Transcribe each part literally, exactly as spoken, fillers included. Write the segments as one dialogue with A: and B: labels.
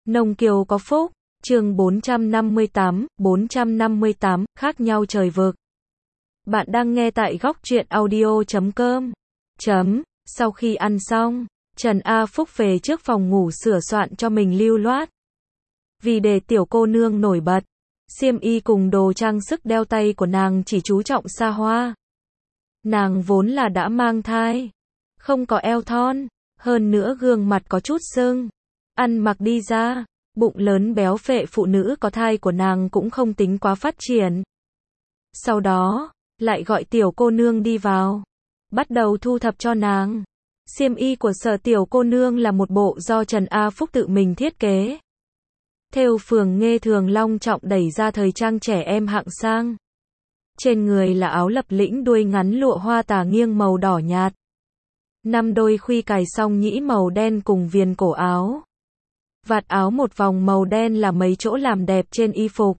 A: Nông Kiều có phúc, chương bốn trăm năm mươi tám, bốn trăm năm mươi tám, khác nhau trời vực. Bạn đang nghe tại góc truyện audio chấm com. Chấm, sau khi ăn xong, Trần A Phúc về trước phòng ngủ sửa soạn cho mình lưu loát. Vì để tiểu cô nương nổi bật, xiêm y cùng đồ trang sức đeo tay của nàng chỉ chú trọng xa hoa. Nàng vốn là đã mang thai, không có eo thon, hơn nữa gương mặt có chút sưng. Ăn mặc đi ra, bụng lớn béo phệ phụ nữ có thai của nàng cũng không tính quá phát triển. Sau đó, lại gọi tiểu cô nương đi vào, bắt đầu thu thập cho nàng. Xiêm y của Sở tiểu cô nương là một bộ do Trần A Phúc tự mình thiết kế. Thêu phường nghe thường long trọng đẩy ra thời trang trẻ em hạng sang. Trên người là áo lập lĩnh đuôi ngắn lụa hoa tà nghiêng màu đỏ nhạt. Năm đôi khuy cài song nhĩ màu đen cùng viền cổ áo. Vạt áo một vòng màu đen là mấy chỗ làm đẹp trên y phục.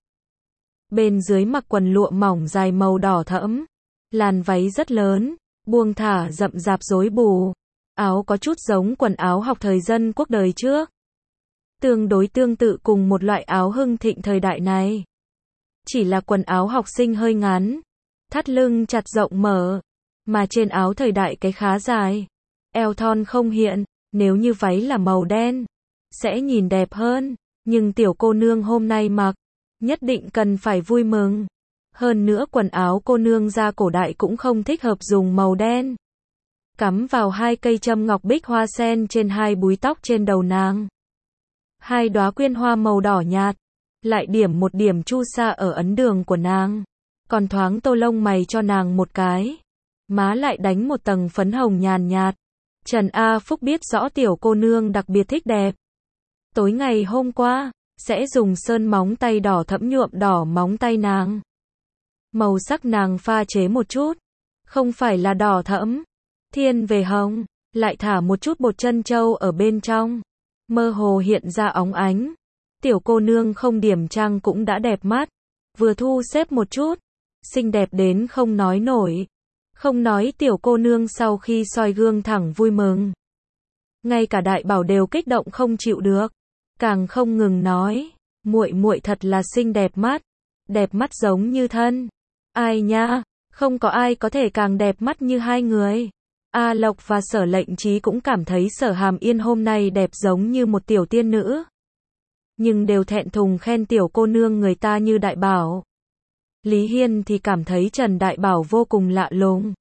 A: Bên dưới mặc quần lụa mỏng dài màu đỏ thẫm. Làn váy rất lớn, buông thả rậm rạp rối bù. Áo có chút giống quần áo học thời dân quốc đời trước. Tương đối tương tự cùng một loại áo hưng thịnh thời đại này. Chỉ là quần áo học sinh hơi ngắn, thắt lưng chặt rộng mở, mà trên áo thời đại cái khá dài. Eo thon không hiện, nếu như váy là màu đen, sẽ nhìn đẹp hơn, nhưng tiểu cô nương hôm nay mặc, nhất định cần phải vui mừng. Hơn nữa quần áo cô nương ra cổ đại cũng không thích hợp dùng màu đen. Cắm vào hai cây châm ngọc bích hoa sen trên hai búi tóc trên đầu nàng. Hai đóa quyên hoa màu đỏ nhạt, lại điểm một điểm chu sa ở ấn đường của nàng, còn thoáng tô lông mày cho nàng một cái. Má lại đánh một tầng phấn hồng nhàn nhạt. Trần A Phúc biết rõ tiểu cô nương đặc biệt thích đẹp. Tối ngày hôm qua, sẽ dùng sơn móng tay đỏ thẫm nhuộm đỏ móng tay nàng. Màu sắc nàng pha chế một chút, không phải là đỏ thẫm, thiên về hồng, lại thả một chút bột trân châu ở bên trong, mơ hồ hiện ra óng ánh. Tiểu cô nương không điểm trang cũng đã đẹp mắt, vừa thu xếp một chút, xinh đẹp đến không nói nổi. Không nói tiểu cô nương sau khi soi gương thẳng vui mừng. Ngay cả đại bảo đều kích động không chịu được, càng không ngừng nói, muội muội thật là xinh đẹp mắt, đẹp mắt giống như thân. Ai nha, không có ai có thể càng đẹp mắt như hai người. A Lộc và Sở Lệnh Trí cũng cảm thấy Sở Hàm Yên hôm nay đẹp giống như một tiểu tiên nữ. Nhưng đều thẹn thùng khen tiểu cô nương người ta như đại bảo. Lý Hiên thì cảm thấy Trần Đại Bảo vô cùng lạ lùng.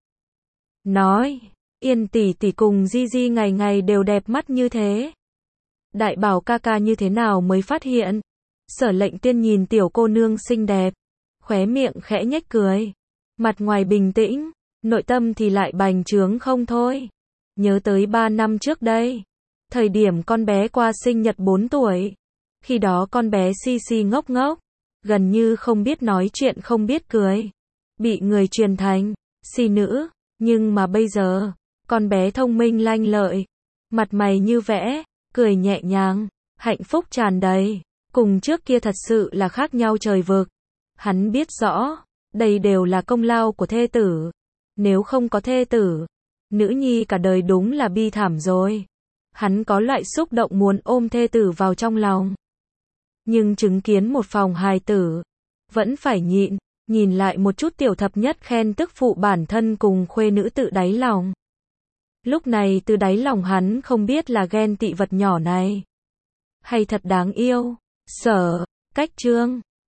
A: Nói, Yên tỷ tỷ cùng Di Di ngày ngày đều đẹp mắt như thế. Đại Bảo ca ca như thế nào mới phát hiện? Sở Lệnh Tiên nhìn tiểu cô nương xinh đẹp, khóe miệng khẽ nhếch cười. Mặt ngoài bình tĩnh, nội tâm thì lại bành trướng không thôi. Nhớ tới ba năm trước đây, thời điểm con bé qua sinh nhật bốn tuổi. Khi đó con bé si si ngốc ngốc, gần như không biết nói chuyện không biết cười. Bị người truyền thành si nữ, nhưng mà bây giờ, con bé thông minh lanh lợi, mặt mày như vẽ, cười nhẹ nhàng, hạnh phúc tràn đầy, cùng trước kia thật sự là khác nhau trời vực. Hắn biết rõ, đây đều là công lao của thê tử. Nếu không có thê tử, nữ nhi cả đời đúng là bi thảm rồi. Hắn có loại xúc động muốn ôm thê tử vào trong lòng. Nhưng chứng kiến một phòng hài tử, vẫn phải nhịn, nhìn lại một chút tiểu thập nhất khen tức phụ bản thân cùng khuê nữ tự đáy lòng. Lúc này từ đáy lòng hắn không biết là ghen tị vật nhỏ này, hay thật đáng yêu. Sở, Cách Trương,